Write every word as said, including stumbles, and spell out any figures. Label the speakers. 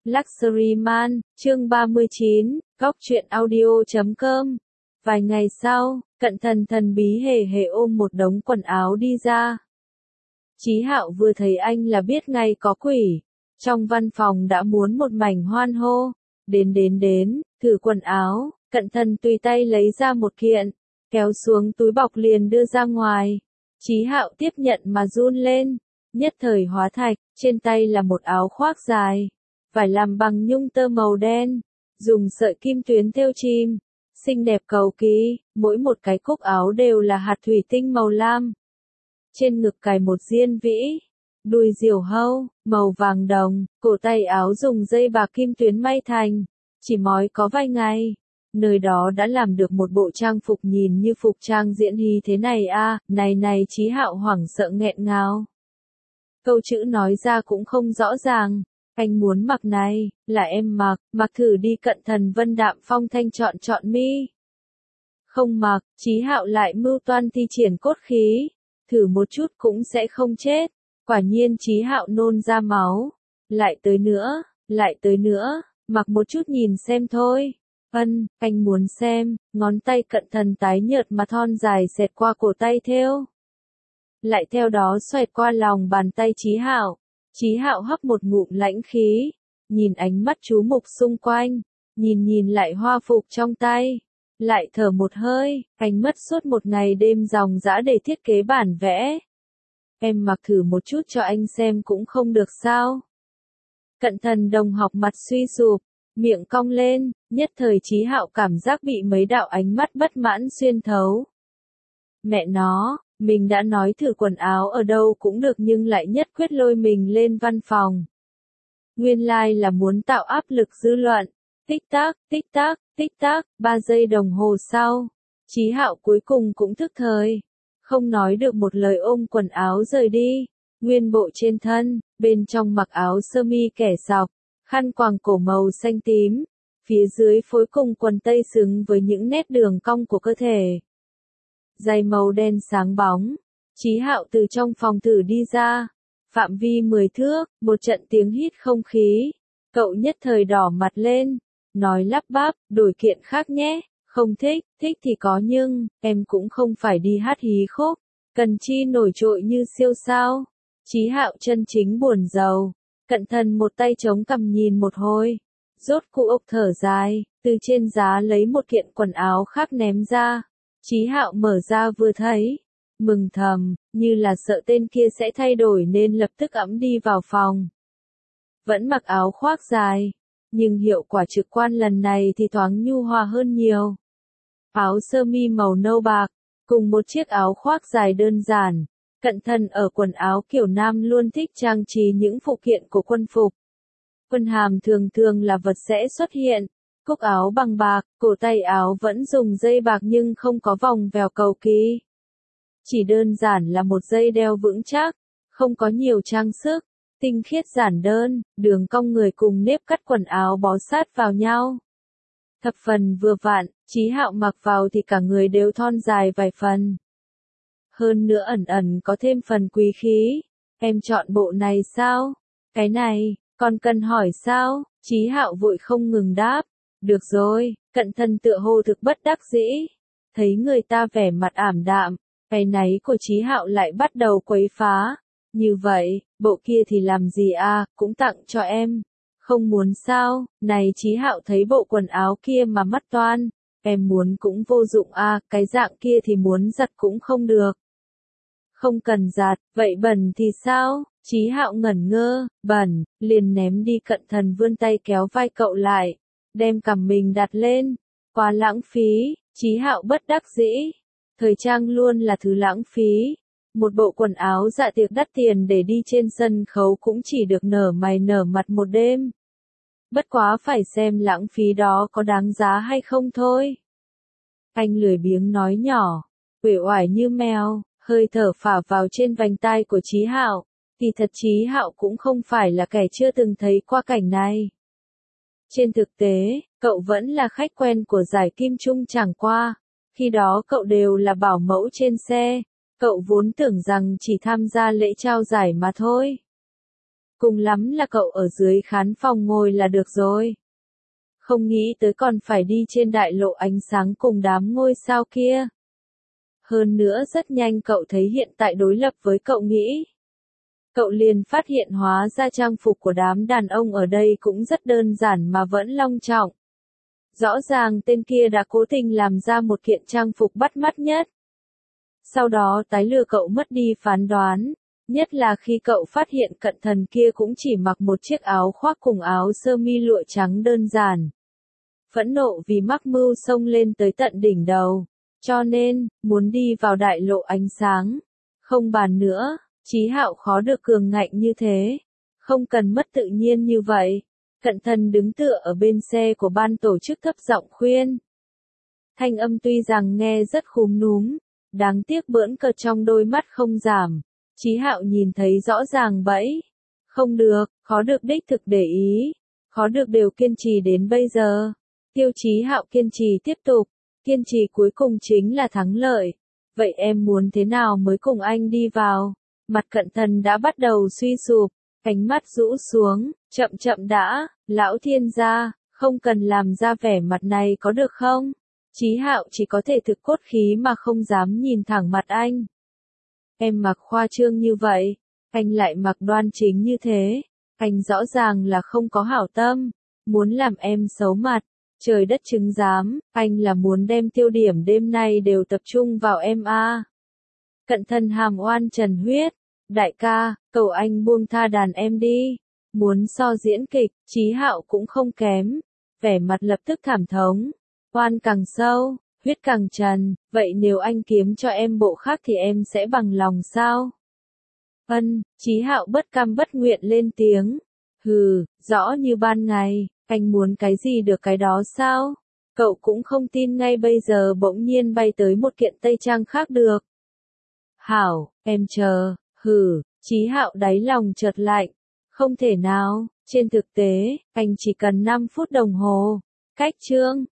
Speaker 1: Luxury Man, chương ba mươi chín, góc truyện audio chấm com. Vài ngày sau, Cận Thần thần bí hề hề ôm một đống quần áo đi ra. Chí Hạo vừa thấy anh là biết ngay có quỷ. Trong văn phòng đã muốn một mảnh hoan hô. Đến đến đến, thử quần áo, Cận Thần tùy tay lấy ra một kiện, kéo xuống túi bọc liền đưa ra ngoài. Chí Hạo tiếp nhận mà run lên, nhất thời hóa thạch, trên tay là một áo khoác dài, vải làm bằng nhung tơ màu đen, dùng sợi kim tuyến thêu chim, xinh đẹp cầu kỳ, mỗi một cái cúc áo đều là hạt thủy tinh màu lam. Trên ngực cài một diên vĩ, đuôi diều hâu, màu vàng đồng, cổ tay áo dùng dây bạc kim tuyến may thành, chỉ mói có vài ngày. Nơi đó đã làm được một bộ trang phục nhìn như phục trang diễn hí thế này a, à, này này Chí Hạo hoảng sợ nghẹn ngào. Câu chữ nói ra cũng không rõ ràng, anh muốn mặc này, là em mặc, mặc thử đi. Cận Thần vân đạm phong thanh chọn chọn mi. Không mặc, Chí Hạo lại mưu toan thi triển cốt khí, thử một chút cũng sẽ không chết. Quả nhiên Chí Hạo nôn ra máu, lại tới nữa, lại tới nữa, mặc một chút nhìn xem thôi. Ân, anh muốn xem, ngón tay Cận Thần tái nhợt mà thon dài xẹt qua cổ tay thêu. Lại theo đó xoẹt qua lòng bàn tay Chí Hạo. Chí Hạo hấp một ngụm lãnh khí, nhìn ánh mắt chú mục xung quanh, nhìn nhìn lại hoa phục trong tay, lại thở một hơi, anh mất suốt một ngày đêm ròng rã để thiết kế bản vẽ. Em mặc thử một chút cho anh xem cũng không được sao? Cận Thần đồng học mặt suy sụp, miệng cong lên, nhất thời Chí Hạo cảm giác bị mấy đạo ánh mắt bất mãn xuyên thấu. Mẹ nó, mình đã nói thử quần áo ở đâu cũng được nhưng lại nhất quyết lôi mình lên văn phòng. Nguyên lai like là muốn tạo áp lực dư luận. Tích tắc, tích tắc, tích tắc, ba giây đồng hồ sau, Chí Hạo cuối cùng cũng thức thời. Không nói được một lời ôm quần áo rời đi. Nguyên bộ trên thân, bên trong mặc áo sơ mi kẻ sọc, khăn quàng cổ màu xanh tím, phía dưới phối cùng quần tây xứng với những nét đường cong của cơ thể. Giày màu đen sáng bóng, Chí Hạo từ trong phòng thử đi ra, phạm vi mười thước, một trận tiếng hít không khí, cậu nhất thời đỏ mặt lên, nói lắp bắp, đổi kiện khác nhé, không thích, thích thì có nhưng, em cũng không phải đi hát hí khúc, cần chi nổi trội như siêu sao. Chí Hạo chân chính buồn rầu, Cận Thần một tay chống cằm nhìn một hồi, rốt cuộc ốc thở dài, từ trên giá lấy một kiện quần áo khác ném ra. Chí Hạo mở ra vừa thấy, mừng thầm, như là sợ tên kia sẽ thay đổi nên lập tức ẵm đi vào phòng. Vẫn mặc áo khoác dài, nhưng hiệu quả trực quan lần này thì thoáng nhu hòa hơn nhiều. Áo sơ mi màu nâu bạc, cùng một chiếc áo khoác dài đơn giản. Cận Thần ở quần áo kiểu nam luôn thích trang trí những phụ kiện của quân phục. Quân hàm thường thường là vật sẽ xuất hiện. Cúc áo bằng bạc, cổ tay áo vẫn dùng dây bạc nhưng không có vòng vèo cầu kỳ. Chỉ đơn giản là một dây đeo vững chắc, không có nhiều trang sức, tinh khiết giản đơn, đường cong người cùng nếp cắt quần áo bó sát vào nhau. Thập phần vừa vặn, Chí Hạo mặc vào thì cả người đều thon dài vài phần. Hơn nữa ẩn ẩn có thêm phần quý khí. Em chọn bộ này sao? Cái này, còn cần hỏi sao? Chí Hạo vội không ngừng đáp. Được rồi, Cận Thần tựa hồ thực bất đắc dĩ. Thấy người ta vẻ mặt ảm đạm, cái náy của Chí Hạo lại bắt đầu quấy phá. Như vậy, bộ kia thì làm gì à, cũng tặng cho em. Không muốn sao, này Chí Hạo thấy bộ quần áo kia mà mắt toan. Em muốn cũng vô dụng à, cái dạng kia thì muốn giặt cũng không được. Không cần giặt, vậy bẩn thì sao? Chí Hạo ngẩn ngơ, bẩn, liền ném đi. Cận Thần vươn tay kéo vai cậu lại, đem cằm mình đặt lên. Quá lãng phí, Chí Hạo bất đắc dĩ. Thời trang luôn là thứ lãng phí. Một bộ quần áo dạ tiệc đắt tiền để đi trên sân khấu cũng chỉ được nở mày nở mặt một đêm. Bất quá phải xem lãng phí đó có đáng giá hay không thôi. Anh lười biếng nói nhỏ, uể oải như mèo, hơi thở phả vào trên vành tai của Chí Hạo. Kỳ thật Chí Hạo cũng không phải là kẻ chưa từng thấy qua cảnh này. Trên thực tế, cậu vẫn là khách quen của giải Kim Trung chẳng qua. Khi đó cậu đều là bảo mẫu trên xe. Cậu vốn tưởng rằng chỉ tham gia lễ trao giải mà thôi. Cùng lắm là cậu ở dưới khán phòng ngồi là được rồi. Không nghĩ tới còn phải đi trên đại lộ ánh sáng cùng đám ngôi sao kia. Hơn nữa rất nhanh cậu thấy hiện tại đối lập với cậu nghĩ. Cậu liền phát hiện hóa ra trang phục của đám đàn ông ở đây cũng rất đơn giản mà vẫn long trọng. Rõ ràng tên kia đã cố tình làm ra một kiện trang phục bắt mắt nhất. Sau đó tái lừa cậu mất đi phán đoán, nhất là khi cậu phát hiện cận thần kia cũng chỉ mặc một chiếc áo khoác cùng áo sơ mi lụa trắng đơn giản. Phẫn nộ vì mắc mưu xông lên tới tận đỉnh đầu, cho nên, muốn đi vào đại lộ ánh sáng. Không bàn nữa, Chí Hạo khó được cường ngạnh như thế, không cần mất tự nhiên như vậy. Cận thần đứng tựa ở bên xe của ban tổ chức thấp giọng khuyên. Thanh âm tuy rằng nghe rất khúm núm, đáng tiếc bỡn cợt trong đôi mắt không giảm. Chí Hạo nhìn thấy rõ ràng bẫy. Không được, khó được đích thực để ý, khó được đều kiên trì đến bây giờ. Tiêu Chí Hạo kiên trì tiếp tục, kiên trì cuối cùng chính là thắng lợi. Vậy em muốn thế nào mới cùng anh đi vào? Mặt cận thần đã bắt đầu suy sụp, cánh mắt rũ xuống, chậm chậm đã, lão thiên gia, không cần làm ra vẻ mặt này có được không? Chí Hạo chỉ có thể thực cốt khí mà không dám nhìn thẳng mặt anh. Em mặc khoa trương như vậy, anh lại mặc đoan chính như thế, anh rõ ràng là không có hảo tâm, muốn làm em xấu mặt. Trời đất chứng giám, anh là muốn đem tiêu điểm đêm nay đều tập trung vào em a. Cận thần hàm oan trần huyết, đại ca, cầu anh buông tha đàn em đi. Muốn so diễn kịch, Chí Hạo cũng không kém, vẻ mặt lập tức thảm thống. Oan càng sâu, huyết càng trần, vậy nếu anh kiếm cho em bộ khác thì em sẽ bằng lòng sao? Ân, Chí Hạo bất cam bất nguyện lên tiếng. Hừ, rõ như ban ngày. Anh muốn cái gì được cái đó sao? Cậu cũng không tin ngay bây giờ bỗng nhiên bay tới một kiện tây trang khác được. Hảo, em chờ, hừ, Chí Hạo đáy lòng chợt lạnh. Không thể nào, trên thực tế, anh chỉ cần năm phút đồng hồ. Cách chương